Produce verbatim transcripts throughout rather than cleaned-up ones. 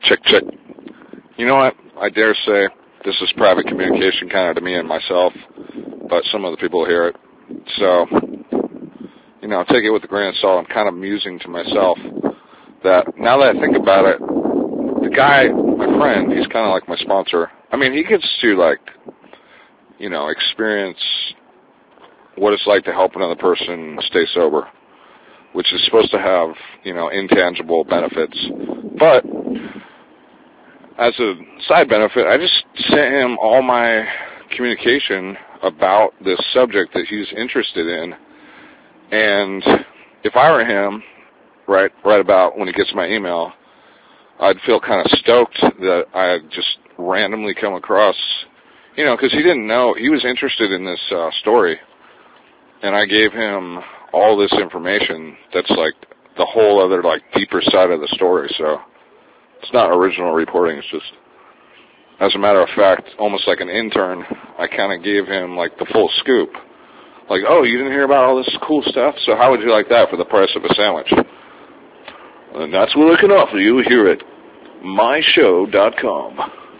check, check. You know what? I dare say this is private communication kind of to me and myself, but some other people hear it. So, you know, take it with a grain of salt. I'm kind of musing to myself that now that I think about it, the guy, my friend, he's kind of like my sponsor. I mean, he gets to, like, you know, experience what it's like to help another person stay sober, which is supposed to have, you know, intangible benefits. But as a side benefit, I just sent him all my communication about this subject that he's interested in. And if I were him, right, right about when he gets my email, I'd feel kind of stoked that I had just randomly come across, you know, because he didn't know, he was interested in this uh, story. And I gave him all this information that's like the whole other, like, deeper side of the story. So it's not original reporting. It's just, as a matter of fact, almost like an intern, I kind of gave him, like, the full scoop. Like, oh, you didn't hear about all this cool stuff? So how would you like that for the price of a sandwich? And that's what I can offer you here at my show dot com.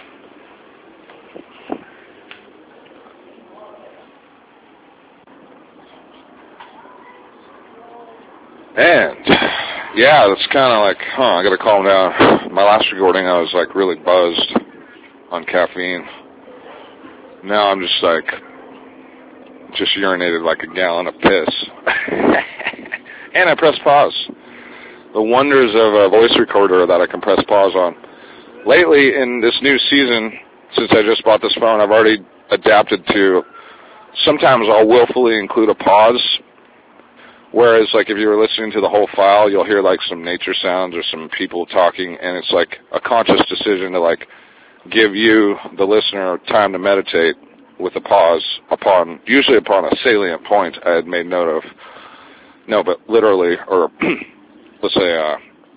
And, yeah, that's kind of like, huh, I got to calm down. My last recording, I was, like, really buzzed on caffeine. Now I'm just, like, just urinated like a gallon of piss. And I pressed pause. The wonders of a voice recorder that I can press pause on. Lately, in this new season, since I just bought this phone, I've already adapted to, sometimes I'll willfully include a pause. Whereas, like, if you were listening to the whole file, you'll hear, like, some nature sounds or some people talking, and it's, like, a conscious decision to, like, give you, the listener, time to meditate with a pause upon, usually upon a salient point I had made note of. No, but literally, or let's say, uh,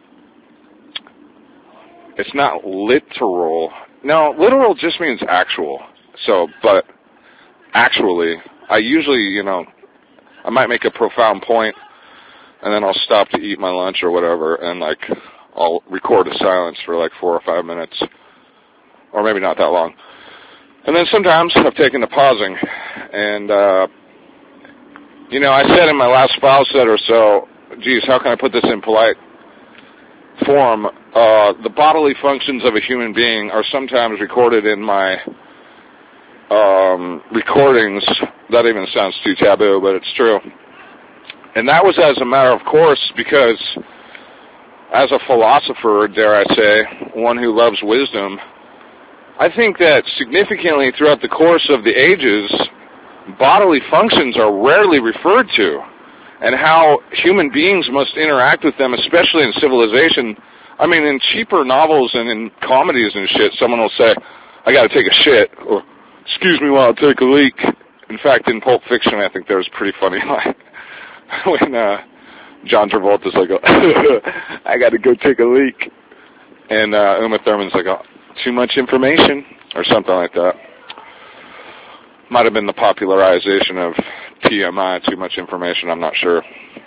it's not literal. No, literal just means actual. So, but actually, I usually, you know, I might make a profound point, and then I'll stop to eat my lunch or whatever, and, like, I'll record a silence for, like, four or five minutes, or maybe not that long. And then sometimes I've taken to pausing, and, uh, you know, I said in my last file set or so, geez, how can I put this in polite form? Uh, the bodily functions of a human being are sometimes recorded in my um, recordings. That even sounds too taboo, but it's true. And that was as a matter of course because as a philosopher, dare I say, one who loves wisdom, I think that significantly throughout the course of the ages, bodily functions are rarely referred to, and how human beings must interact with them, especially in civilization. I mean, in cheaper novels and in comedies and shit, someone will say, I gotta take a shit, or, excuse me while I take a leak. In fact, in Pulp Fiction, I think there was a pretty funny line when uh, John Travolta's like, I gotta go take a leak. And uh, Uma Thurman's like, oh, too much information, or something like that. Might have been the popularization of T M I, too much information, I'm not sure.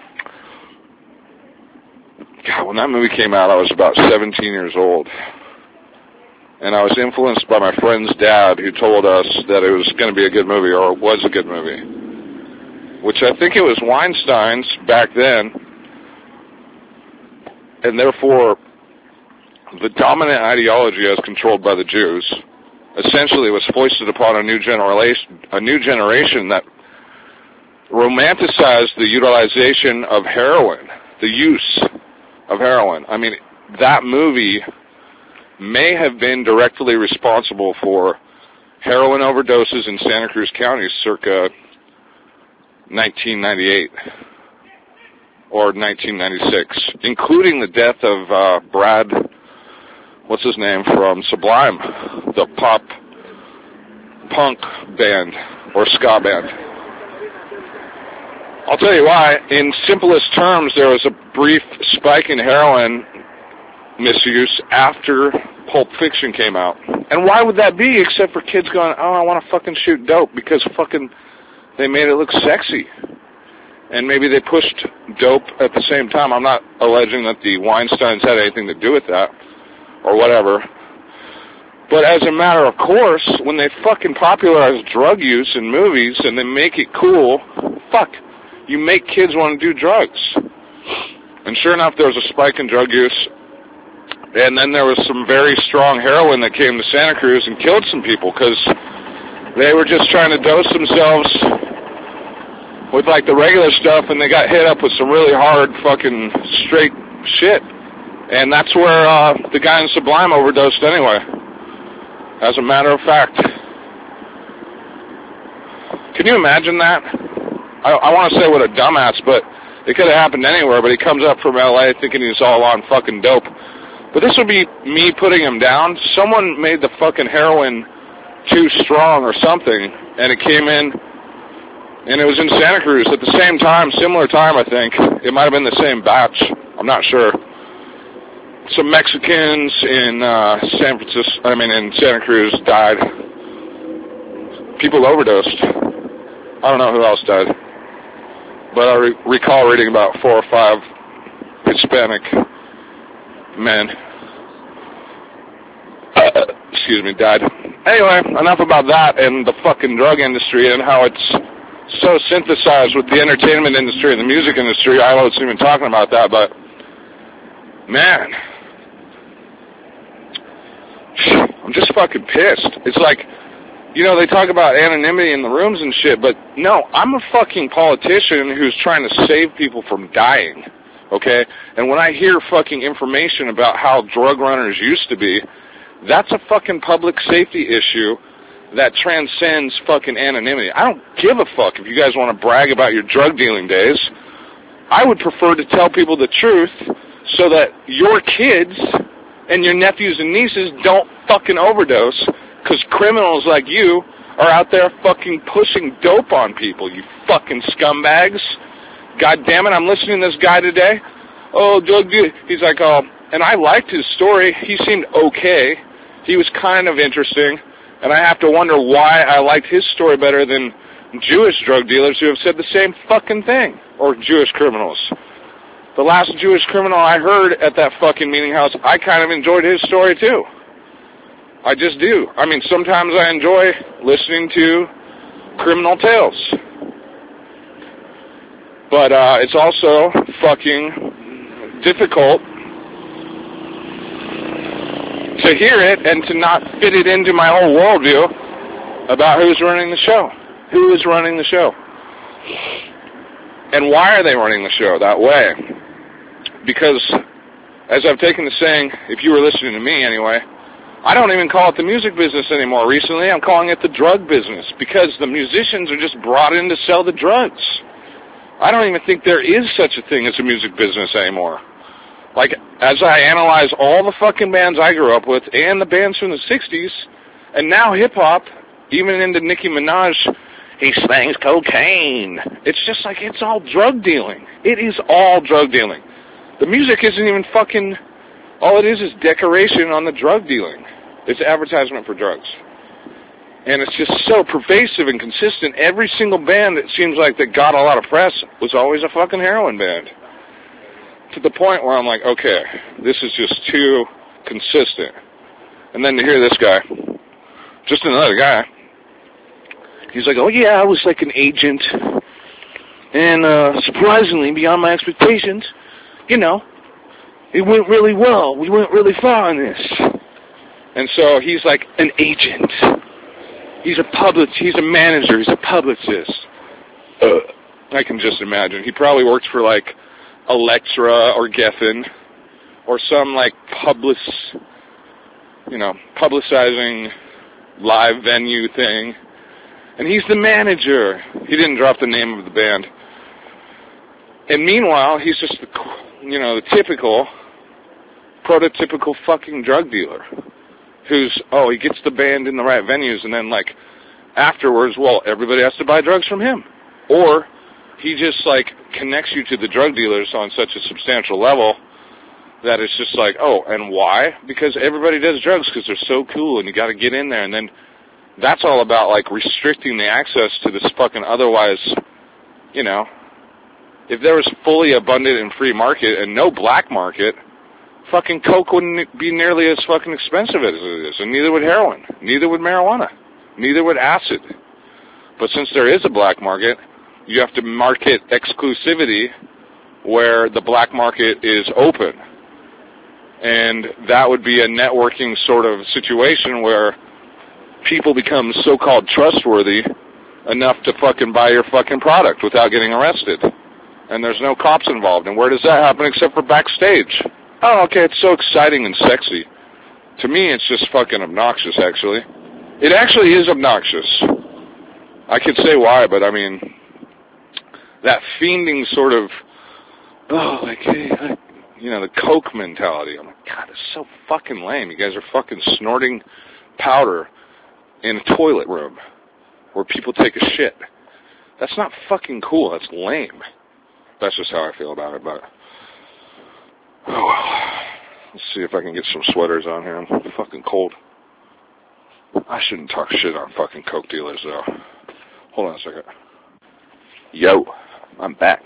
God, when that movie came out, I was about seventeen years old. And I was influenced by my friend's dad, who told us that it was going to be a good movie, or it was a good movie. Which I think it was Weinstein's back then. And therefore, the dominant ideology as controlled by the Jews essentially was foisted upon a new generation, a new generation that romanticized the utilization of heroin, the use of heroin. I mean, that movie may have been directly responsible for heroin overdoses in Santa Cruz County circa nineteen ninety-eight or nineteen ninety-six, including the death of uh, Brad, what's his name, from Sublime, the pop punk band or ska band. I'll tell you why. In simplest terms, there was a brief spike in heroin misuse after Pulp Fiction came out. And why would that be except for kids going, oh, I want to fucking shoot dope, because fucking they made it look sexy. And maybe they pushed dope at the same time. I'm not alleging that the Weinsteins had anything to do with that, or whatever. But as a matter of course, when they fucking popularize drug use in movies and they make it cool, fuck, you make kids want to do drugs. And sure enough, there was a spike in drug use. And then there was some very strong heroin that came to Santa Cruz and killed some people because they were just trying to dose themselves with like the regular stuff, and they got hit up with some really hard fucking straight shit. And that's where uh, the guy in Sublime overdosed anyway, as a matter of fact. Can you imagine that? I, I want to say what a dumbass, but it could have happened anywhere, but he comes up from L A thinking he's all on fucking dope. But this would be me putting him down. Someone made the fucking heroin too strong or something, and it came in, and it was in Santa Cruz at the same time, similar time, I think. It might have been the same batch. I'm not sure. Some Mexicans in uh, San Francisco, I mean in Santa Cruz, died. People overdosed. I don't know who else died. But I re- recall reading about four or five Hispanic men, uh, excuse me, died. Anyway, enough about that and the fucking drug industry and how it's so synthesized with the entertainment industry and the music industry. I wasn't even talking about that, but man, I'm just fucking pissed. It's like, you know, they talk about anonymity in the rooms and shit, but no, I'm a fucking politician who's trying to save people from dying, okay? And when I hear fucking information about how drug runners used to be, that's a fucking public safety issue that transcends fucking anonymity. I don't give a fuck if you guys want to brag about your drug dealing days. I would prefer to tell people the truth so that your kids and your nephews and nieces don't fucking overdose, because criminals like you are out there fucking pushing dope on people, you fucking scumbags. God damn it, I'm listening to this guy today. Oh, drug deal. He's like, oh, and I liked his story. He seemed okay. He was kind of interesting. And I have to wonder why I liked his story better than Jewish drug dealers who have said the same fucking thing. Or Jewish criminals. The last Jewish criminal I heard at that fucking meeting house, I kind of enjoyed his story too. I just do. I mean, sometimes I enjoy listening to criminal tales. But uh, it's also fucking difficult to hear it and to not fit it into my whole worldview about who's running the show. Who is running the show? And why are they running the show that way? Because, as I've taken to saying, if you were listening to me anyway, I don't even call it the music business anymore. Recently, I'm calling it the drug business, because the musicians are just brought in to sell the drugs. I don't even think there is such a thing as a music business anymore. Like, as I analyze all the fucking bands I grew up with, and the bands from the sixties, and now hip-hop, even into Nicki Minaj, he slangs cocaine. It's just like, it's all drug dealing. It is all drug dealing. The music isn't even fucking, all it is is decoration on the drug dealing. It's advertisement for drugs. And it's just so pervasive and consistent. Every single band that seems like that got a lot of press was always a fucking heroin band. To the point where I'm like, okay, this is just too consistent. And then to hear this guy, just another guy, he's like, oh yeah, I was like an agent. And uh, surprisingly, beyond my expectations, you know, it went really well. We went really far on this. And so he's like an agent. He's a public, he's a manager, he's a publicist. Uh, I can just imagine. He probably works for like Elektra or Geffen or some like public, you know, publicizing live venue thing. And he's the manager. He didn't drop the name of the band. And meanwhile, he's just the, you know, the typical, prototypical fucking drug dealer. Who's, oh, he gets the band in the right venues, and then, like, afterwards, well, everybody has to buy drugs from him. Or he just, like, connects you to the drug dealers on such a substantial level that it's just like, oh, and why? Because everybody does drugs because they're so cool, and you got to get in there. And then that's all about, like, restricting the access to this fucking otherwise, you know, if there was fully abundant and free market and no black market, fucking coke wouldn't be nearly as fucking expensive as it is, and neither would heroin, neither would marijuana, neither would acid. But since there is a black market, you have to market exclusivity where the black market is open. And that would be a networking sort of situation where people become so-called trustworthy enough to fucking buy your fucking product without getting arrested. And there's no cops involved. And where does that happen except for backstage? Oh, okay, it's so exciting and sexy. To me, it's just fucking obnoxious, actually. It actually is obnoxious. I could say why, but I mean, that fiending sort of, oh, like, hey, I, you know, the coke mentality. I'm like, God, it's so fucking lame. You guys are fucking snorting powder in a toilet room where people take a shit. That's not fucking cool. That's lame. That's just how I feel about it, but, oh, well. Let's see if I can get some sweaters on here. I'm fucking cold. I shouldn't talk shit on fucking coke dealers, though. Hold on a second. Yo, I'm back.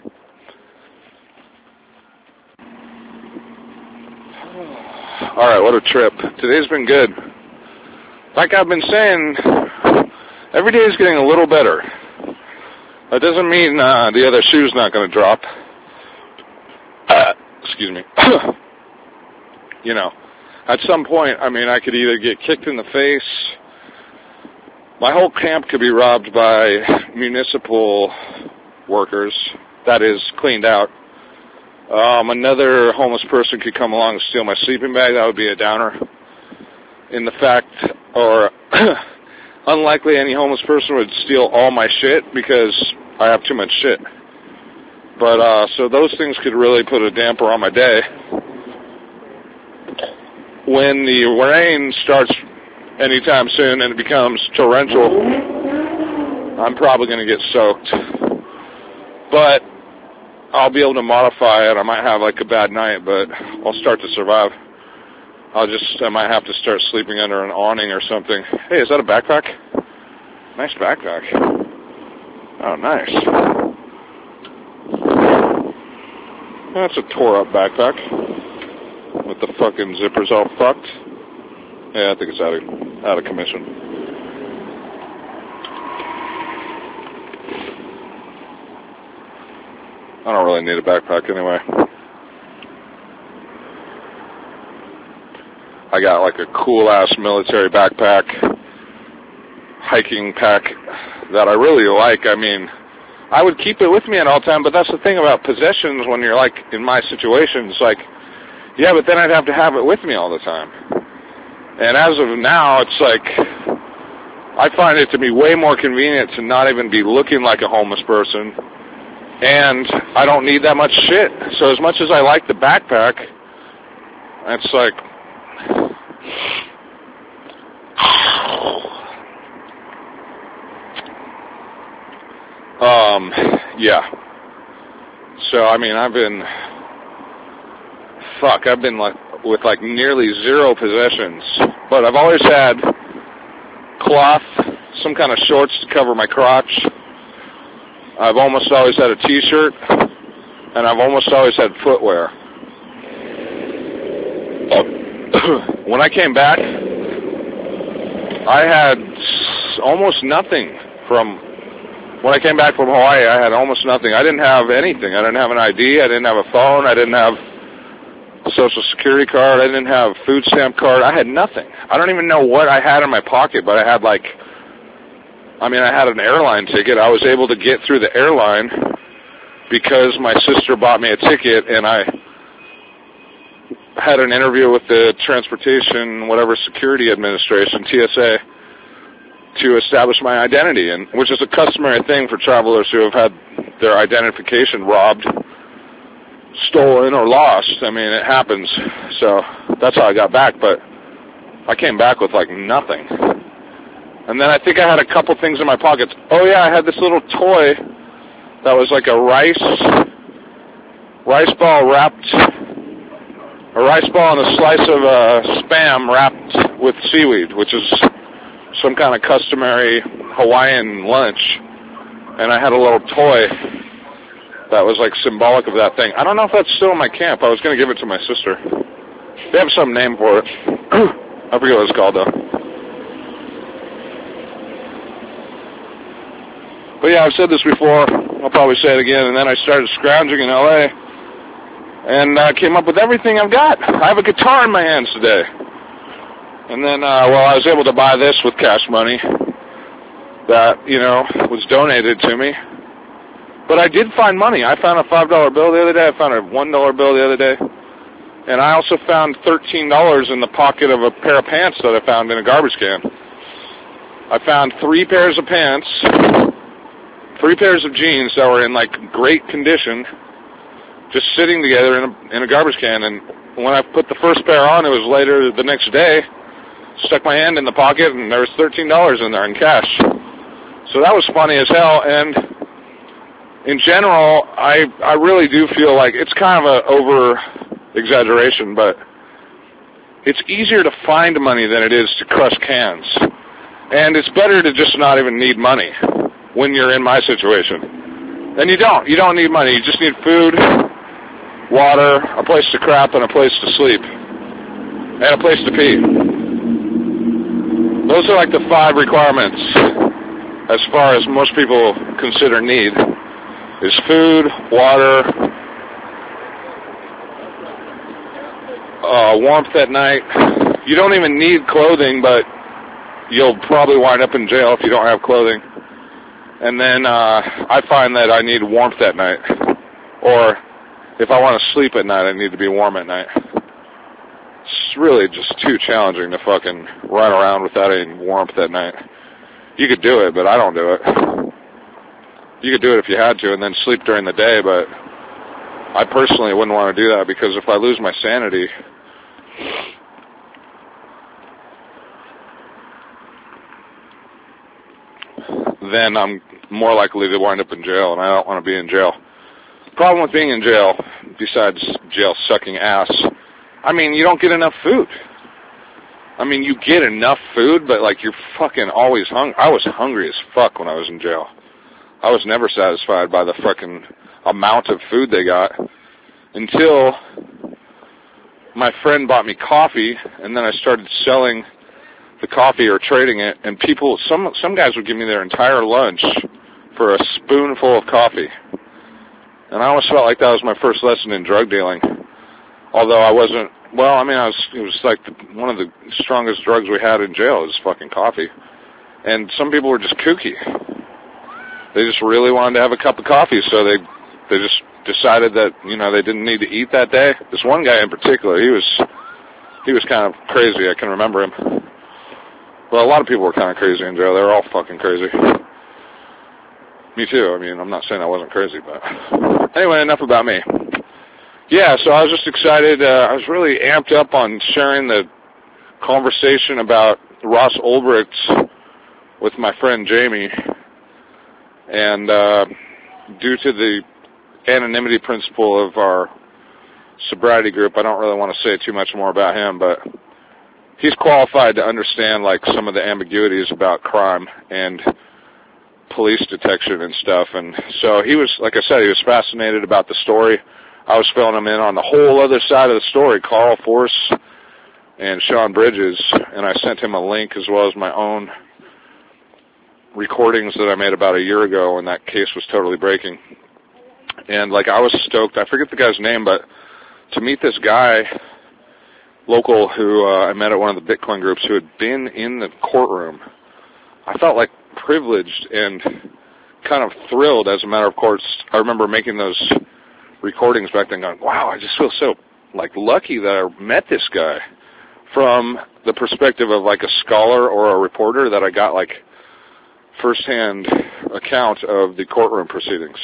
Alright, what a trip. Today's been good. Like I've been saying, every day is getting a little better. That doesn't mean uh, the other shoe's not going to drop. Uh, excuse me. You know, at some point, I mean, I could either get kicked in the face. My whole camp could be robbed by municipal workers. That is, cleaned out. Um, another homeless person could come along and steal my sleeping bag. That would be a downer. In the fact, or unlikely any homeless person would steal all my shit because I have too much shit. But, uh, so those things could really put a damper on my day. When the rain starts anytime soon and it becomes torrential, I'm probably going to get soaked. But I'll be able to modify it. I might have like a bad night, but I'll start to survive. I'll just, I might have to start sleeping under an awning or something. Hey, is that a backpack? Nice backpack. Oh, nice. That's a tore up backpack. With the fucking zippers all fucked. Yeah, I think it's out of, out of commission. I don't really need a backpack anyway. I got like a cool ass military backpack, hiking pack that I really like. I mean, I would keep it with me at all time, but that's the thing about possessions when you're like in my situation. It's like, yeah, but then I'd have to have it with me all the time. And as of now, it's like, I find it to be way more convenient to not even be looking like a homeless person. And I don't need that much shit. So as much as I like the backpack, it's like, um, yeah. So, I mean, I've been... Fuck, I've been like with like nearly zero possessions, but I've always had cloth, some kind of shorts to cover my crotch. I've almost always had a t-shirt, and I've almost always had footwear. When I came back, I had almost nothing from, when I came back from Hawaii, I had almost nothing. I didn't have anything. I didn't have an I D, I didn't have a phone, I didn't have a social security card, I didn't have a food stamp card, I had nothing. I don't even know what I had in my pocket, but I had like, I mean, I had an airline ticket. I was able to get through the airline because my sister bought me a ticket, and I had an interview with the Transportation, whatever, Security Administration, T S A, to establish my identity, and which is a customary thing for travelers who have had their identification robbed, stolen, or lost. I mean, it happens. So that's how I got back, but I came back with like nothing. And then I think I had a couple things in my pockets. Oh yeah, I had this little toy that was like a rice, rice ball wrapped, a rice ball and a slice of uh, Spam wrapped with seaweed, which is some kind of customary Hawaiian lunch. And I had a little toy that was like symbolic of that thing. I don't know if that's still in my camp. I was going to give it to my sister. They have some name for it. I forget what it's called, though. But yeah, I've said this before. I'll probably say it again. And then I started scrounging in L A and uh, came up with everything I've got. I have a guitar in my hands today. And then, uh, well, I was able to buy this with cash money that, you know, was donated to me. But I did find money. I found a five dollar bill the other day. I found a one dollar bill the other day. And I also found thirteen dollars in the pocket of a pair of pants that I found in a garbage can. I found three pairs of pants, three pairs of jeans that were in, like, great condition, just sitting together in a, in a garbage can. And when I put the first pair on, it was later the next day, stuck my hand in the pocket, and there was thirteen dollars in there in cash. So that was funny as hell. And in general, I I really do feel like it's kind of an over-exaggeration, but it's easier to find money than it is to crush cans. And it's better to just not even need money when you're in my situation. And you don't. You don't need money. You just need food, water, a place to crap, and a place to sleep. And a place to pee. Those are like the five requirements as far as most people consider need. Is food, water, uh, warmth at night. You don't even need clothing, but you'll probably wind up in jail if you don't have clothing. And then uh, I find that I need warmth at night. Or if I want to sleep at night, I need to be warm at night. It's really just too challenging to fucking run around without any warmth at night. You could do it, but I don't do it. You could do it if you had to and then sleep during the day, but I personally wouldn't want to do that because if I lose my sanity, then I'm more likely to wind up in jail, and I don't want to be in jail. The problem with being in jail, besides jail sucking ass, I mean, you don't get enough food. I mean, you get enough food, but, like, you're fucking always hungry. I was hungry as fuck when I was in jail. I was never satisfied by the fucking amount of food they got until my friend bought me coffee, and then I started selling the coffee or trading it, and people, some some guys would give me their entire lunch for a spoonful of coffee. And I always felt like that was my first lesson in drug dealing. Although I wasn't, well, I mean, I was, it was like the, one of the strongest drugs we had in jail is fucking coffee. And some people were just kooky. They just really wanted to have a cup of coffee, so they they just decided that, you know, they didn't need to eat that day. This one guy in particular, he was he was kind of crazy. I can remember him. Well, a lot of people were kind of crazy in jail. They were all fucking crazy. Me too. I mean, I'm not saying I wasn't crazy, but anyway, enough about me. Yeah, so I was just excited. Uh, I was really amped up on sharing the conversation about Ross Ulbricht with my friend Jamie. And uh, due to the anonymity principle of our sobriety group, I don't really want to say too much more about him, but he's qualified to understand, like, some of the ambiguities about crime and police detection and stuff. And so he was, like I said, he was fascinated about the story. I was filling him in on the whole other side of the story, Carl Force and Sean Bridges, and I sent him a link as well as my own recordings that I made about a year ago when that case was totally breaking. And, like, I was stoked. I forget the guy's name, but to meet this guy, local, who uh, I met at one of the Bitcoin groups, who had been in the courtroom, I felt, like, privileged and kind of thrilled. As a matter of course, I remember making those recordings back then going, wow, I just feel so, like, lucky that I met this guy from the perspective of, like, a scholar or a reporter, that I got, like, firsthand account of the courtroom proceedings.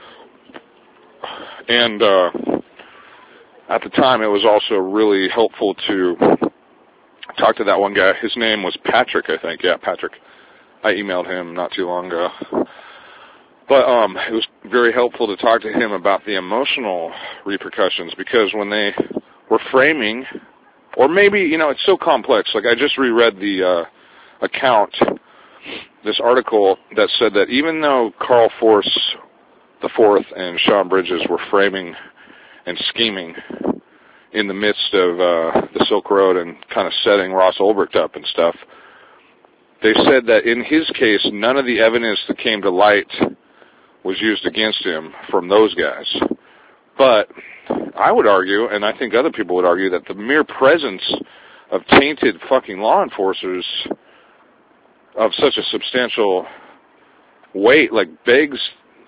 And uh, at the time, it was also really helpful to talk to that one guy. His name was Patrick, I think. Yeah, Patrick. I emailed him not too long ago. But um, it was very helpful to talk to him about the emotional repercussions, because when they were framing, or maybe, you know, it's so complex. Like, I just reread the uh, account, this article that said that even though Carl Force the Fourth and Sean Bridges were framing and scheming, in the midst of uh, the Silk Road and kind of setting Ross Ulbricht up and stuff. They said that in his case, none of the evidence that came to light was used against him from those guys. But I would argue, and I think other people would argue, that the mere presence of tainted fucking law enforcers of such a substantial weight, like, begs,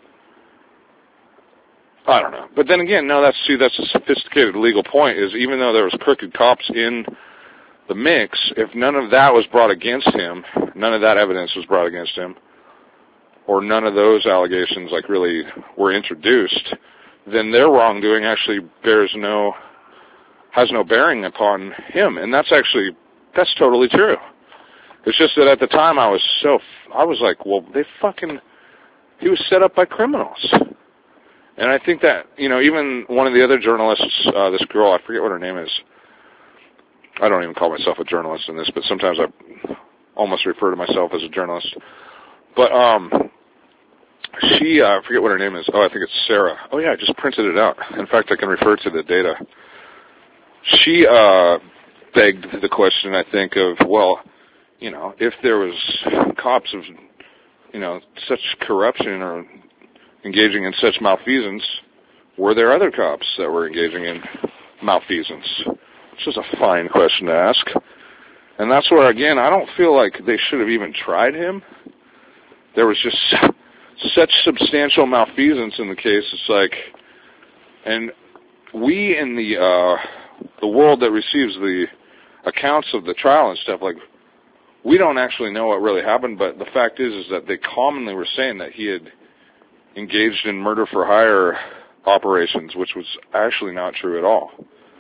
I don't know. But then again, no, that's, see, that's a sophisticated legal point, is even though there was crooked cops in the mix, if none of that was brought against him, none of that evidence was brought against him, or none of those allegations, like, really were introduced, then their wrongdoing actually bears no, has no bearing upon him. And that's actually, that's totally true. It's just that at the time I was so, I was like, well, they fucking, he was set up by criminals. And I think that, you know, even one of the other journalists, uh, this girl, I forget what her name is. I don't even call myself a journalist in this, but sometimes I almost refer to myself as a journalist. But, um, she, uh, I forget what her name is. Oh, I think it's Sarah. Oh, yeah, I just printed it out. In fact, I can refer to the data. She, uh, begged the question, I think, of, well, you know, if there was cops of, you know, such corruption or engaging in such malfeasance, were there other cops that were engaging in malfeasance? Which is a fine question to ask. And that's where, again, I don't feel like they should have even tried him. There was just such substantial malfeasance in the case. It's like, and we in the uh, the world that receives the accounts of the trial and stuff, like, we don't actually know what really happened, but the fact is is that they commonly were saying that he had engaged in murder for hire operations, which was actually not true at all.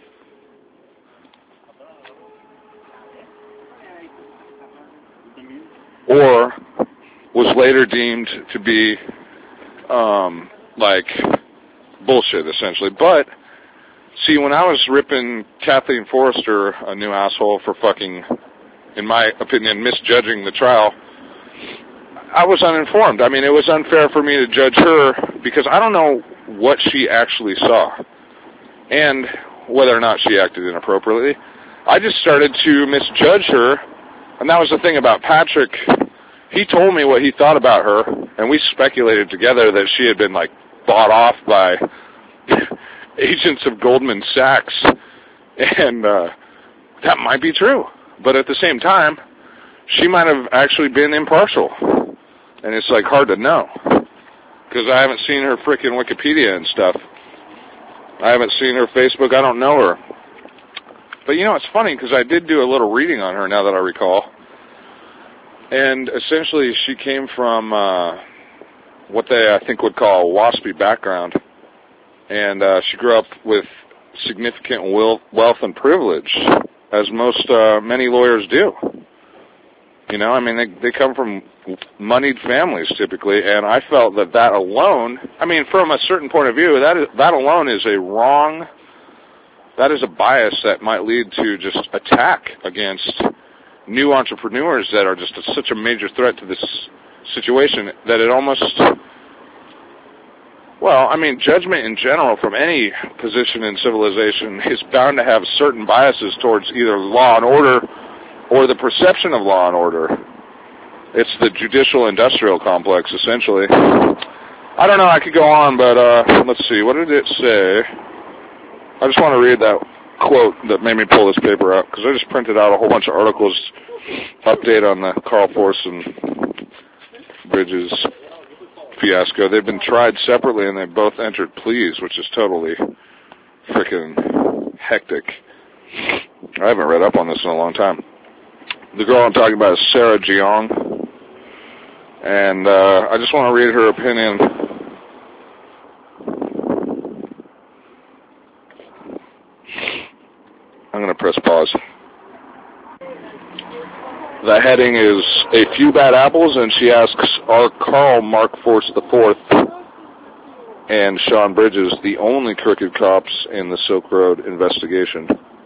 Or was later deemed to be, um, like, bullshit, essentially. But, see, when I was ripping Kathleen Forrester a new asshole for fucking, in my opinion, misjudging the trial, I was uninformed. I mean, it was unfair for me to judge her because I don't know what she actually saw and whether or not she acted inappropriately. I just started to misjudge her, and that was the thing about Patrick. He told me what he thought about her, and we speculated together that she had been, like, bought off by agents of Goldman Sachs, and uh, that might be true. But at the same time, she might have actually been impartial, and it's, like, hard to know, because I haven't seen her frickin' Wikipedia and stuff. I haven't seen her Facebook. I don't know her. But, you know, it's funny, because I did do a little reading on her, now that I recall. And essentially, she came from uh, what they, I think, would call a waspy background. And uh, she grew up with significant wealth and privilege, as most, uh, many lawyers do. You know, I mean, they, they come from moneyed families, typically. And I felt that that alone, I mean, from a certain point of view, that is, that alone is a wrong, that is a bias that might lead to just attack against new entrepreneurs that are just a, such a major threat to this situation that it almost, well, I mean, judgment in general from any position in civilization is bound to have certain biases towards either law and order or the perception of law and order. It's the judicial-industrial complex, essentially. I don't know, I could go on, but uh, let's see, what did it say? I just want to read that quote that made me pull this paper out, because I just printed out a whole bunch of articles, update on the Carl Forson Bridges fiasco. They've been tried separately, and they both entered pleas, which is totally freaking hectic. I haven't read up on this in a long time. The girl I'm talking about is Sarah Jeong, and uh, I just want to read her opinion. I'm going to press pause. The heading is A Few Bad Apples, and she asks, are Karl Mark Force the Fourth and Sean Bridges the only crooked cops in the Silk Road investigation?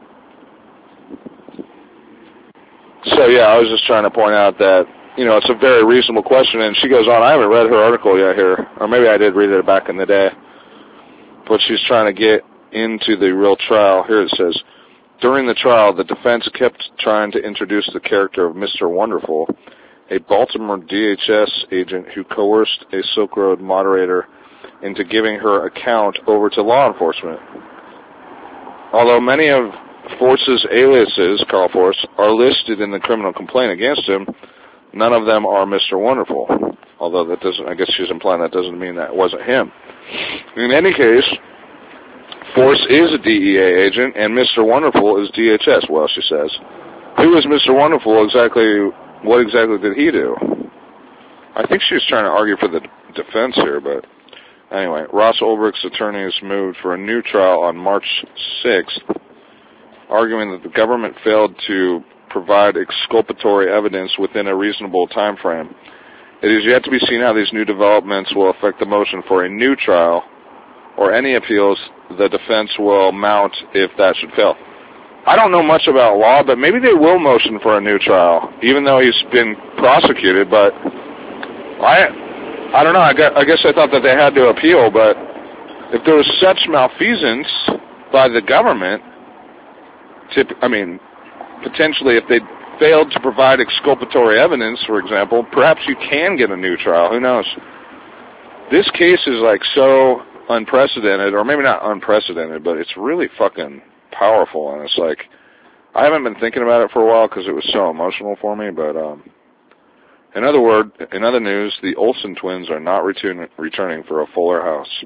So, yeah, I was just trying to point out that, you know, it's a very reasonable question, and she goes on, I haven't read her article yet here, or maybe I did read it back in the day, but she's trying to get into the real trial, here it says, during the trial, the defense kept trying to introduce the character of Mister Wonderful, a Baltimore D H S agent who coerced a Silk Road moderator into giving her account over to law enforcement. Although many of Force's aliases, Carl Force, are listed in the criminal complaint against him, none of them are Mister Wonderful. Although that doesn't, I guess she's implying that doesn't mean that it wasn't him. In any case, Force is a D E A agent, and Mister Wonderful is D H S, well, she says. Who is Mister Wonderful exactly? What exactly did he do? I think she's trying to argue for the defense here, but anyway, Ross Ulbricht's attorneys moved for a new trial on March sixth, arguing that the government failed to provide exculpatory evidence within a reasonable time frame. It is yet to be seen how these new developments will affect the motion for a new trial or any appeals the defense will mount if that should fail. I don't know much about law, but maybe they will motion for a new trial, even though he's been prosecuted, but I I don't know. I guess, I guess I thought that they had to appeal, but if there was such malfeasance by the government, tip, I mean, potentially if they failed to provide exculpatory evidence, for example, perhaps you can get a new trial. Who knows? This case is like so unprecedented, or maybe not unprecedented, but it's really fucking powerful, and it's like, I haven't been thinking about it for a while because it was so emotional for me, but um, in other word, in other news, the Olsen twins are not return, returning for a Fuller House.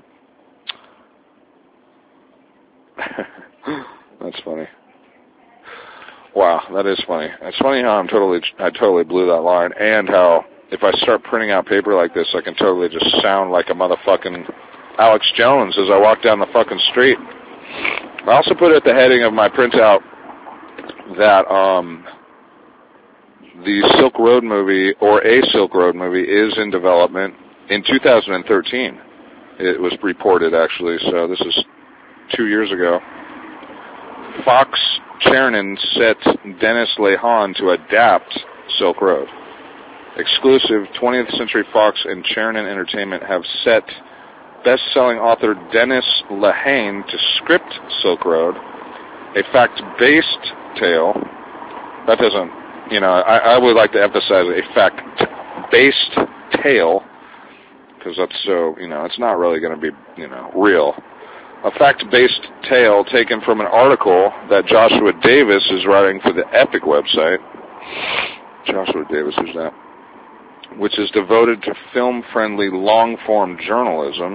That's funny. Wow, that is funny. It's funny how I'm totally, I totally blew that line, and how if I start printing out paper like this, I can totally just sound like a motherfucking Alex Jones as I walk down the fucking street. I also put at the heading of my printout that um, the Silk Road movie, or a Silk Road movie, is in development in two thousand thirteen. It was reported, actually, so this is two years ago. Fox Chernin set Dennis Lehane to adapt Silk Road. Exclusive, twentieth Century Fox and Chernin Entertainment have set best-selling author Dennis Lehane to script Silk Road, a fact-based tale. That doesn't, you know, I, I would like to emphasize a fact-based tale, because that's so, you know, it's not really going to be, you know, real. A fact-based tale taken from an article that Joshua Davis is writing for the Epic website. Joshua Davis, who's that? Which is devoted to film-friendly, long-form journalism.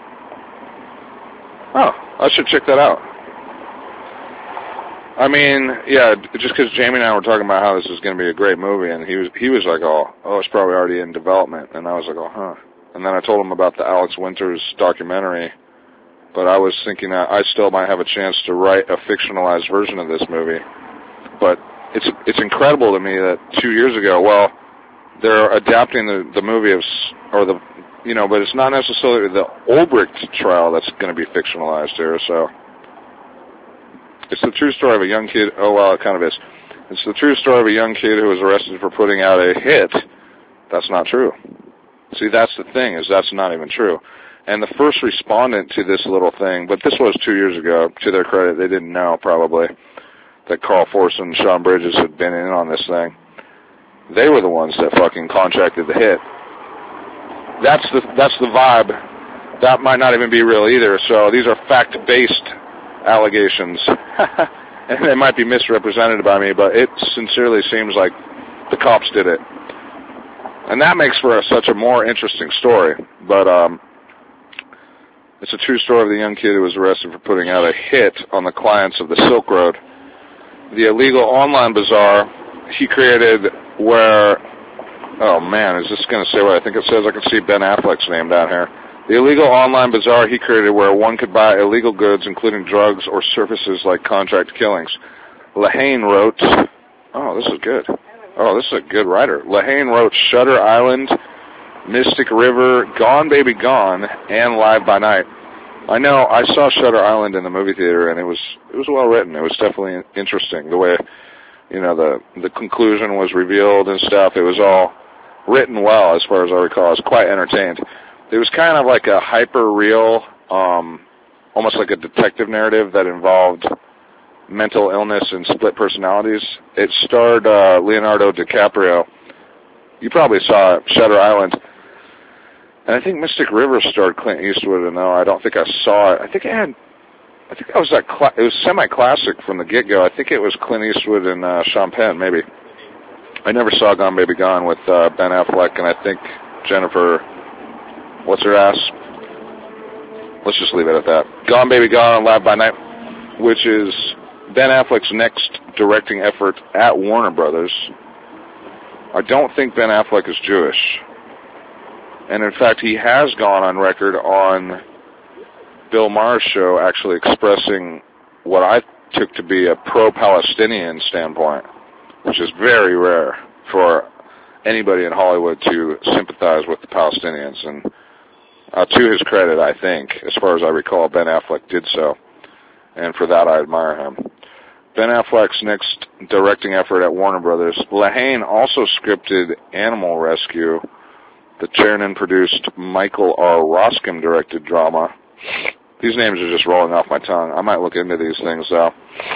Oh, I should check that out. I mean, yeah, just because Jamie and I were talking about how this is going to be a great movie, and he was he was like, oh, oh, it's probably already in development, and I was like, oh, huh. And then I told him about the Alex Winters documentary, but I was thinking that I still might have a chance to write a fictionalized version of this movie. But it's it's incredible to me that two years ago, well, they're adapting the, the movie of, or the, you know, but it's not necessarily the Ulbricht trial that's going to be fictionalized here, so. It's the true story of a young kid, oh well, it kind of is. It's the true story of a young kid who was arrested for putting out a hit. That's not true. See, that's the thing, is that's not even true. And the first respondent to this little thing, but this was two years ago, to their credit, they didn't know, probably, that Carl Force and Sean Bridges had been in on this thing. They were the ones that fucking contracted the hit. That's the that's the vibe. That might not even be real either. So these are fact-based allegations. And they might be misrepresented by me, but it sincerely seems like the cops did it. And that makes for a, such a more interesting story. But um, it's a true story of the young kid who was arrested for putting out a hit on the clients of the Silk Road. The illegal online bazaar he created where, oh man, is this going to say what I think it says? I can see Ben Affleck's name down here. The illegal online bazaar he created where one could buy illegal goods, including drugs or services like contract killings. Lehane wrote, oh, this is good. Oh, this is a good writer. Lehane wrote Shutter Island, Mystic River, Gone Baby Gone, and Live by Night. I know, I saw Shutter Island in the movie theater, and it was it was well written. It was definitely interesting. The way, you know, the, the conclusion was revealed and stuff. It was all written well, as far as I recall. I was quite entertained. It was kind of like a hyper-real, um, almost like a detective narrative that involved mental illness and split personalities. It starred uh, Leonardo DiCaprio. You probably saw it, Shutter Island. And I think Mystic River starred Clint Eastwood, and no, I don't think I saw it. I think it had, I think that was that, cl- it was semi-classic from the get-go. I think it was Clint Eastwood and uh, Sean Penn, maybe. I never saw Gone Baby Gone with uh, Ben Affleck, and I think Jennifer, what's her ass? Let's just leave it at that. Gone Baby Gone on Live by Night, which is Ben Affleck's next directing effort at Warner Brothers. I don't think Ben Affleck is Jewish. And in fact, he has gone on record on Bill Maher's show actually expressing what I took to be a pro-Palestinian standpoint, which is very rare for anybody in Hollywood to sympathize with the Palestinians. And uh, to his credit, I think, as far as I recall, Ben Affleck did so. And for that, I admire him. Ben Affleck's next directing effort at Warner Brothers. Lehane also scripted Animal Rescue, the Chernin-produced Michael R. Roskin-directed drama. These names are just rolling off my tongue. I might look into these things, though.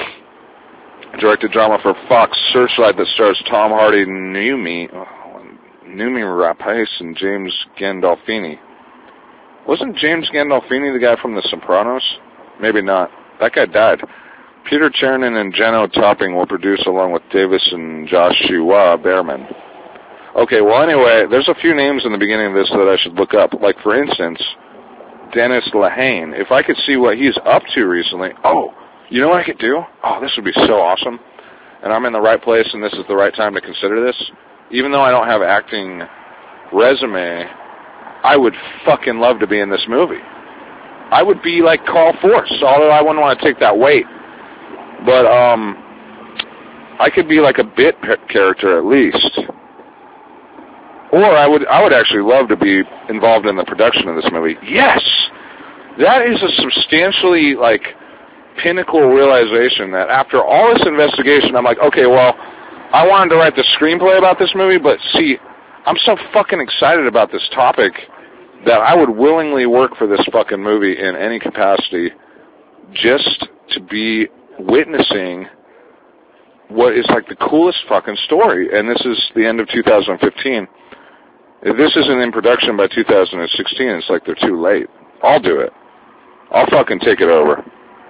Directed drama for Fox Searchlight that stars Tom Hardy, Noomi, oh, Noomi Rapace, and James Gandolfini. Wasn't James Gandolfini the guy from The Sopranos? Maybe not. That guy died. Peter Chernin and Jenno Topping will produce along with Davis and Joshua Behrman. Okay, well, anyway, there's a few names in the beginning of this that I should look up. Like, for instance, Dennis Lehane. If I could see what he's up to recently, oh, you know what I could do? Oh, this would be so awesome. And I'm in the right place, and this is the right time to consider this. Even though I don't have acting resume, I would fucking love to be in this movie. I would be like Carl Force, although I wouldn't want to take that weight. But um, I could be like a bit character at least. Or I would I would actually love to be involved in the production of this movie. Yes! That is a substantially, like, pinnacle realization that after all this investigation, I'm like, okay, well, I wanted to write the screenplay about this movie, but see, I'm so fucking excited about this topic that I would willingly work for this fucking movie in any capacity just to be witnessing what is like the coolest fucking story. And this is the end of two thousand fifteen. If this isn't in production by two thousand sixteen, it's like they're too late. I'll do it. I'll fucking take it over.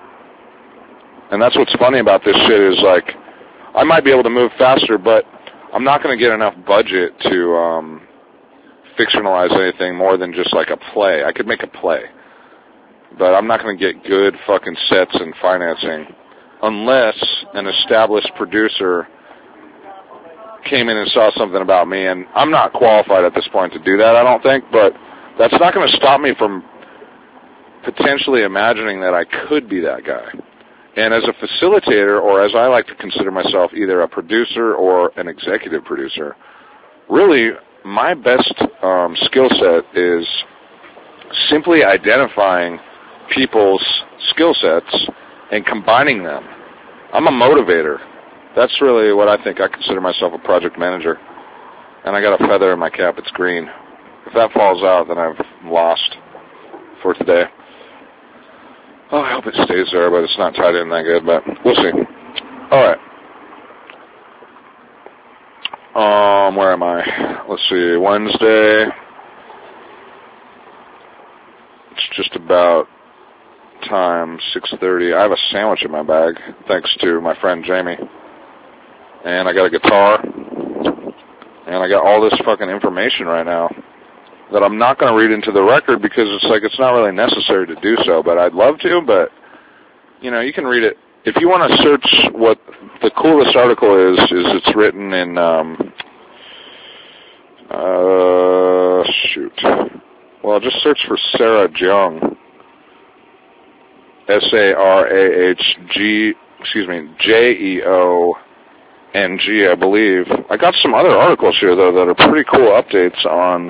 And that's what's funny about this shit is, like, I might be able to move faster, but I'm not going to get enough budget to um, fictionalize anything more than just, like, a play. I could make a play. But I'm not going to get good fucking sets and financing unless an established producer came in and saw something about me. And I'm not qualified at this point to do that, I don't think, but that's not going to stop me from potentially imagining that I could be that guy. And as a facilitator, or as I like to consider myself, either a producer or an executive producer, really my best um, skill set is simply identifying people's skill sets and combining them. I'm a motivator. That's really what I think. I consider myself a project manager. And I got a feather in my cap. It's green. If that falls out, then I've lost for today. Oh, I hope it stays there, but it's not tied in that good, but we'll see. All right. Um, where am I? Let's see. Wednesday. It's just about time, six thirty. I have a sandwich in my bag, thanks to my friend Jamie. And I got a guitar. And I got all this fucking information right now that I'm not going to read into the record because it's like it's not really necessary to do so, but I'd love to, but, you know, you can read it. If you want to search what the coolest article is, is it's written in, um, uh, shoot. Well, just search for Sarah Jeong. S A R A H G, excuse me, J E O N G, I believe. I got some other articles here, though, that are pretty cool updates on,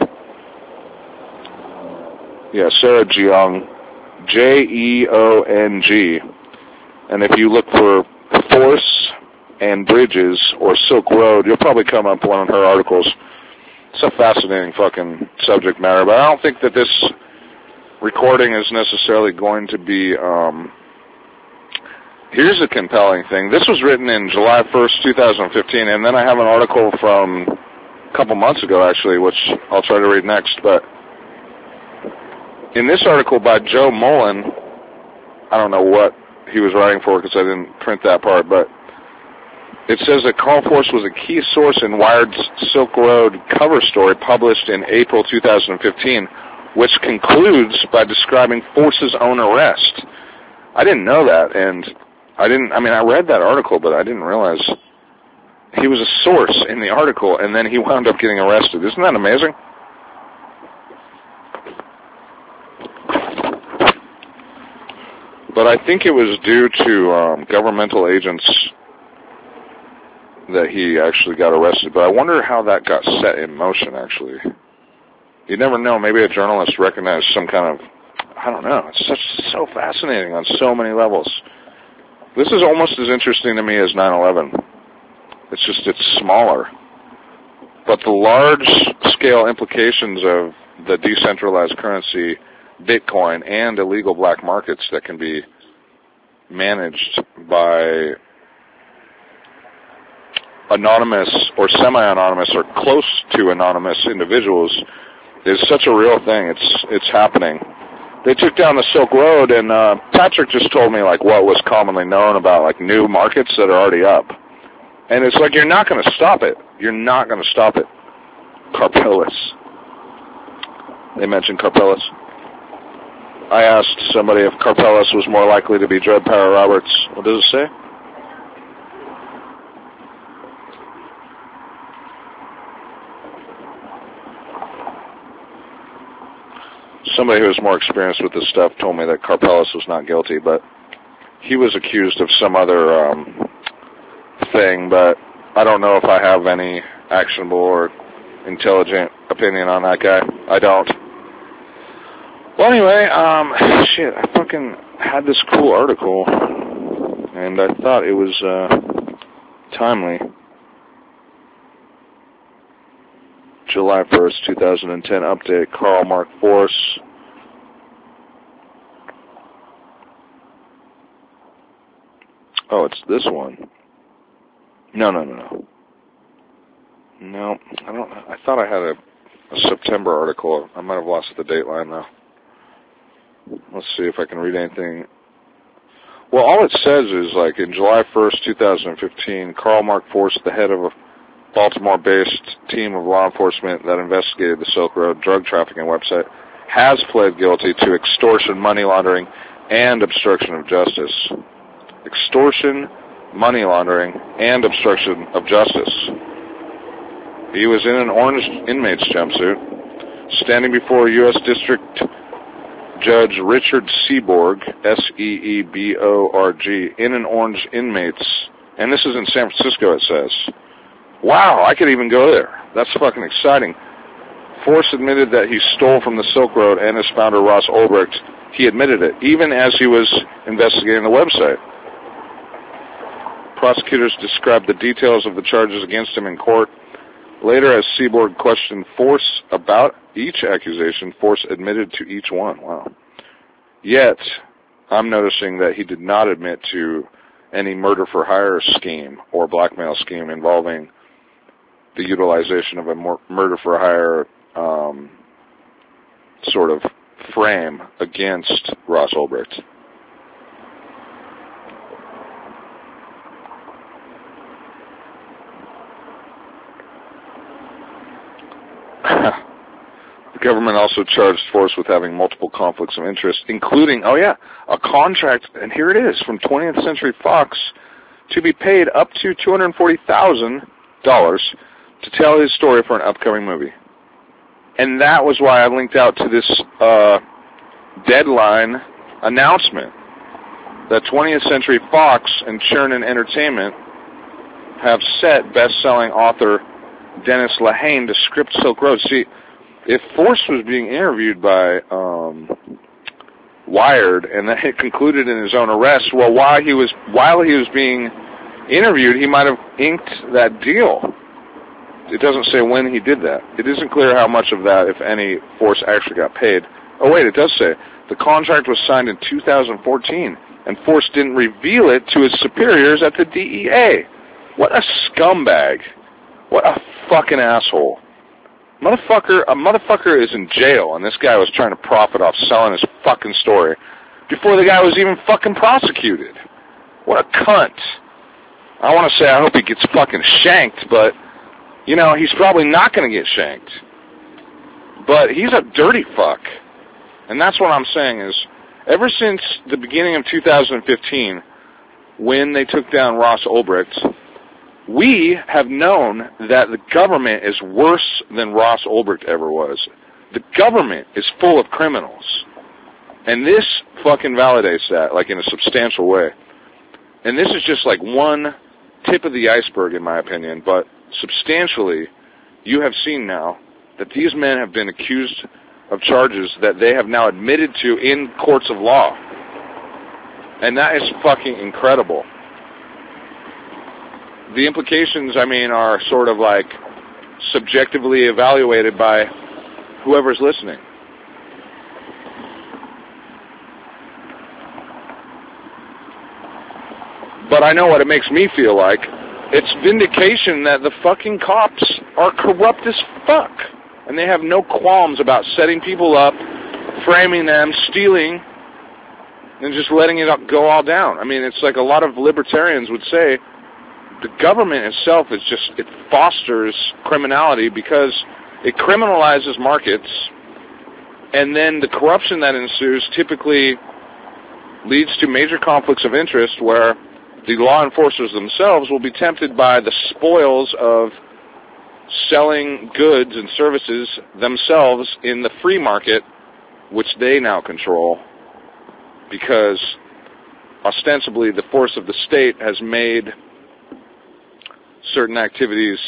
yeah, Sarah Jeong, J E O N G. And if you look for Force and Bridges or Silk Road, you'll probably come up with one of her articles. It's a fascinating fucking subject matter, but I don't think that this recording is necessarily going to be, um, here's a compelling thing. This was written in July first, two thousand fifteen, and then I have an article from a couple months ago, actually, which I'll try to read next. But in this article by Joe Mullen, I don't know what he was writing for because I didn't print that part, but it says that Carl Force was a key source in Wired's Silk Road cover story published in April two thousand fifteen, which concludes by describing Force's own arrest. I didn't know that, and I didn't, I mean, I read that article, but I didn't realize he was a source in the article, and then he wound up getting arrested. Isn't that amazing? But I think it was due to um, governmental agents that he actually got arrested. But I wonder how that got set in motion, actually. You never know. Maybe a journalist recognized some kind of, I don't know. It's such so fascinating on so many levels. This is almost as interesting to me as nine eleven. It's just, it's smaller. But the large-scale implications of the decentralized currency, Bitcoin, and illegal black markets that can be managed by anonymous or semi-anonymous or close to anonymous individuals is such a real thing. It's it's happening. They took down the Silk Road, and uh, Patrick just told me like what was commonly known about like new markets that are already up. And it's like, you're not going to stop it. You're not going to stop it. Karpellis. They mentioned Karpellis. I asked somebody if Karpellis was more likely to be Dread Power Roberts. What does it say? Somebody who was more experienced with this stuff told me that Karpellis was not guilty, but he was accused of some other um, thing, but I don't know if I have any actionable or intelligent opinion on that guy. I don't. Well, anyway, um, shit, I fucking had this cool article, and I thought it was uh, timely. July first, two thousand ten update, Carl Mark Force. Oh, it's this one. No, no, no, no. No, I don't. I thought I had a, a September article. I might have lost the date line though. Let's see if I can read anything. Well, all it says is like in July first, two thousand fifteen, Carl Mark Force, the head of a Baltimore-based team of law enforcement that investigated the Silk Road drug trafficking website, has pled guilty to extortion, money laundering, and obstruction of justice. Extortion, money laundering, and obstruction of justice. He was in an orange inmate's jumpsuit, standing before U S District Judge Richard Seaborg, S E E B O R G, in an orange inmate's, and this is in San Francisco, it says. Wow, I could even go there. That's fucking exciting. Force admitted that he stole from the Silk Road and his founder, Ross Ulbricht. He admitted it, even as he was investigating the website. Prosecutors described the details of the charges against him in court. Later, as Seaborg questioned Force about each accusation, Force admitted to each one. Wow. Yet, I'm noticing that he did not admit to any murder-for-hire scheme or blackmail scheme involving the utilization of a murder-for-hire um, sort of frame against Ross Ulbricht. The government also charged Force with having multiple conflicts of interest, including, oh yeah, a contract, and here it is, from twentieth Century Fox to be paid up to two hundred forty thousand dollars to tell his story for an upcoming movie. And that was why I linked out to this uh, deadline announcement that twentieth Century Fox and Chernin Entertainment have set best-selling author Dennis Lehane to script Silk Road. See, if Force was being interviewed by um, Wired and that it concluded in his own arrest, well, while he was while he was being interviewed, he might have inked that deal. It doesn't say when he did that. It isn't clear how much of that, if any, Force actually got paid. Oh, wait, it does say, the contract was signed in two thousand fourteen, and Force didn't reveal it to his superiors at the D E A. What a scumbag. What a fucking asshole. Motherfucker, a motherfucker is in jail, and this guy was trying to profit off selling his fucking story before the guy was even fucking prosecuted. What a cunt. I want to say I hope he gets fucking shanked, but, you know, he's probably not going to get shanked. But he's a dirty fuck. And that's what I'm saying is, ever since the beginning of two thousand fifteen, when they took down Ross Ulbricht, we have known that the government is worse than Ross Ulbricht ever was. The government is full of criminals. And this fucking validates that, like, in a substantial way. And this is just like one tip of the iceberg, in my opinion, but substantially, you have seen now that these men have been accused of charges that they have now admitted to in courts of law. And that is fucking incredible. The implications, I mean, are sort of like subjectively evaluated by whoever's listening. But I know what it makes me feel like. It's vindication that the fucking cops are corrupt as fuck. And they have no qualms about setting people up, framing them, stealing, and just letting it go all down. I mean, it's like a lot of libertarians would say, the government itself is just, it fosters criminality because it criminalizes markets, and then the corruption that ensues typically leads to major conflicts of interest where the law enforcers themselves will be tempted by the spoils of selling goods and services themselves in the free market, which they now control, because ostensibly the force of the state has made certain activities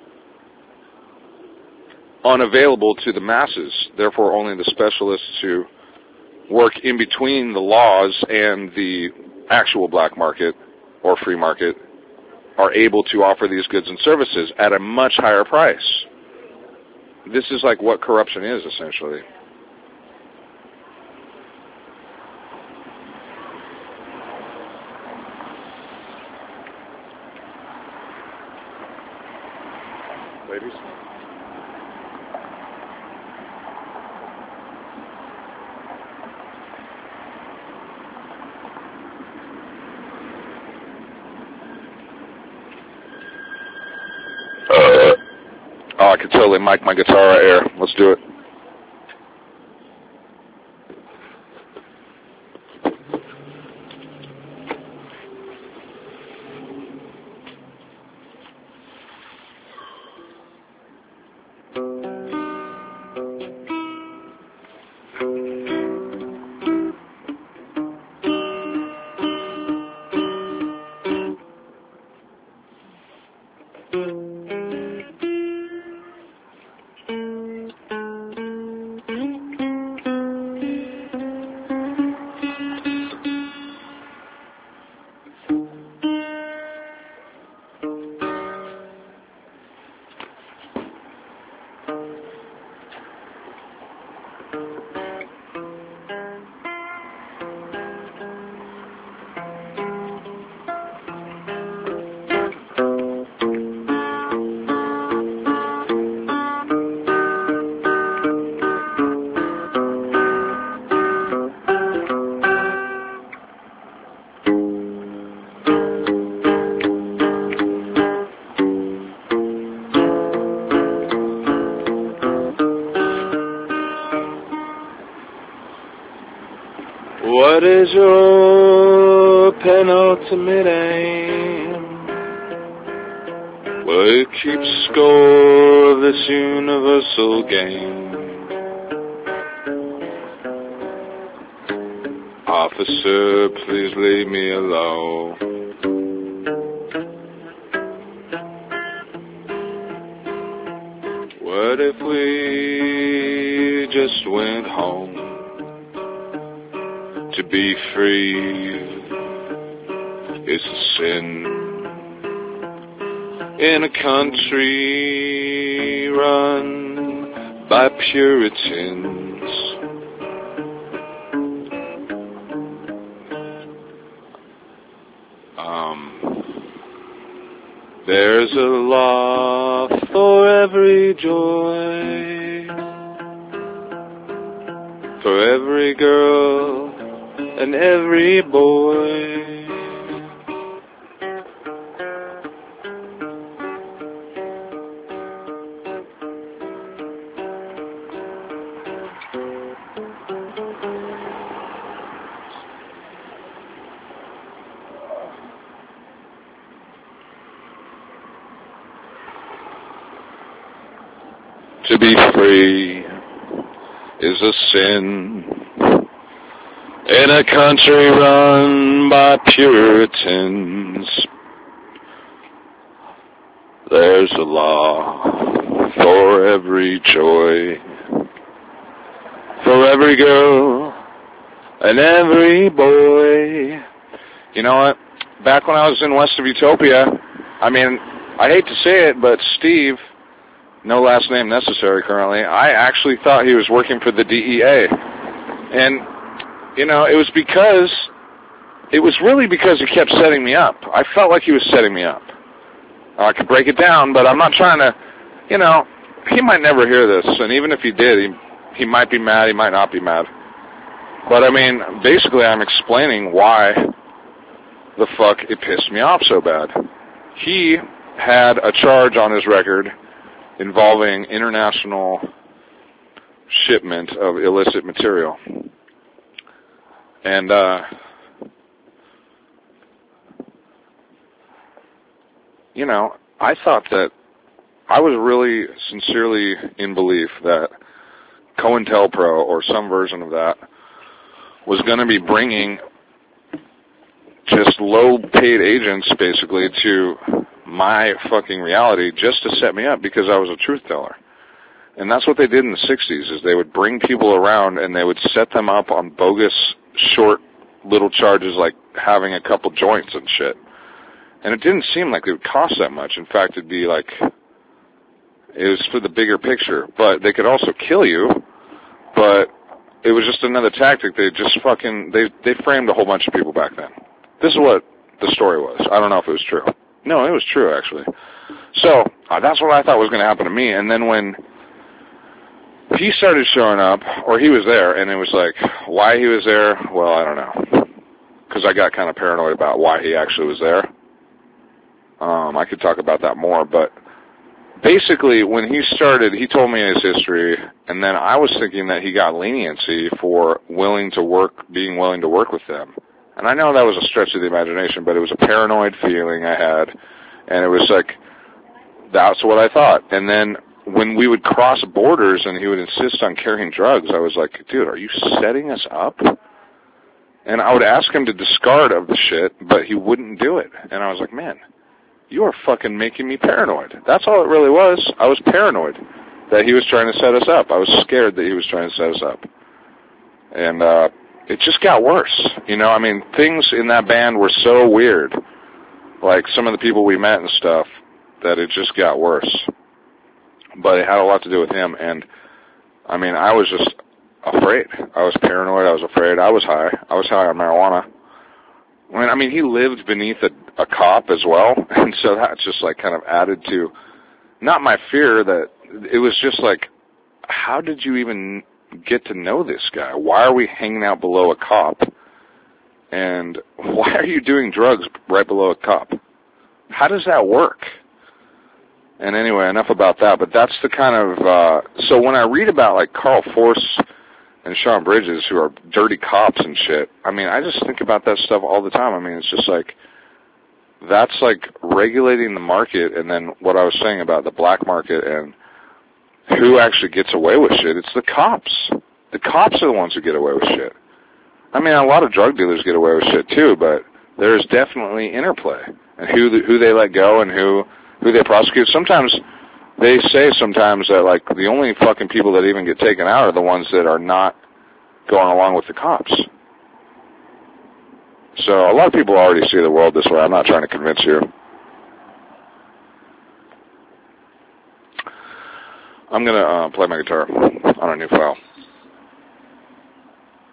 unavailable to the masses. Therefore, only the specialists who work in between the laws and the actual black market or free market are able to offer these goods and services at a much higher price. This is like what corruption is, essentially. Ladies? Oh, I could totally mic my guitar right here. Let's do it. What is your penultimate aim? Will you keep score of this universal game? Officer, please leave me alone. What if we just went home? To be free is a sin in a country run by Puritans. There's a law for every joy, for every girl and every boy. To be free is a sin in a country run by Puritans. There's a law for every joy, for every girl and every boy. You know what? Back when I was in West of Utopia, I mean, I hate to say it, but Steve, no last name necessary currently, I actually thought he was working for the D E A. And, you know, it was because, it was really because he kept setting me up. I felt like he was setting me up. I could break it down, but I'm not trying to, you know, he might never hear this, and even if he did, he, he might be mad, he might not be mad. But, I mean, basically I'm explaining why the fuck it pissed me off so bad. He had a charge on his record involving international shipment of illicit material. And, uh, you know, I thought that, I was really sincerely in belief that COINTELPRO, or some version of that, was going to be bringing just low-paid agents, basically, to my fucking reality just to set me up because I was a truth teller. And that's what they did in the sixties, is they would bring people around and they would set them up on bogus, short, little charges like having a couple joints and shit. And it didn't seem like it would cost that much. In fact, it'd be like, it was for the bigger picture. But they could also kill you, but it was just another tactic. They just fucking, they, they framed a whole bunch of people back then. This is what the story was. I don't know if it was true. No, it was true, actually. So, uh, that's what I thought was going to happen to me. And then when he started showing up, or he was there, and it was like, why he was there, well, I don't know. Because I got kind of paranoid about why he actually was there. Um, I could talk about that more, but basically, when he started, he told me his history, and then I was thinking that he got leniency for willing to work, being willing to work with them. And I know that was a stretch of the imagination, but it was a paranoid feeling I had, and it was like, that's what I thought. And then when we would cross borders and he would insist on carrying drugs, I was like, dude, are you setting us up? And I would ask him to discard of the shit, but he wouldn't do it. And I was like, man, you are fucking making me paranoid. That's all it really was. I was paranoid that he was trying to set us up. I was scared that he was trying to set us up. And, uh, it just got worse. You know, I mean, things in that band were so weird, like some of the people we met and stuff, that it just got worse. But it had a lot to do with him, and, I mean, I was just afraid. I was paranoid, I was afraid, I was high. I was high on marijuana. I mean, I mean, he lived beneath a, a cop as well, and so that just, like, kind of added to, not my fear, that it was just like, how did you even get to know this guy? Why are we hanging out below a cop? And why are you doing drugs right below a cop? How does that work? And anyway, enough about that, but that's the kind of, uh, so when I read about, like, Carl Force and Sean Bridges, who are dirty cops and shit, I mean, I just think about that stuff all the time. I mean, it's just like, that's like regulating the market, and then what I was saying about the black market and who actually gets away with shit, it's the cops. The cops are the ones who get away with shit. I mean, a lot of drug dealers get away with shit too, but there's definitely interplay. And who the, who they let go and who, who they prosecute. Sometimes they say sometimes that, like, the only fucking people that even get taken out are the ones that are not going along with the cops. So a lot of people already see the world this way. I'm not trying to convince you. I'm going to uh, play my guitar on a new file.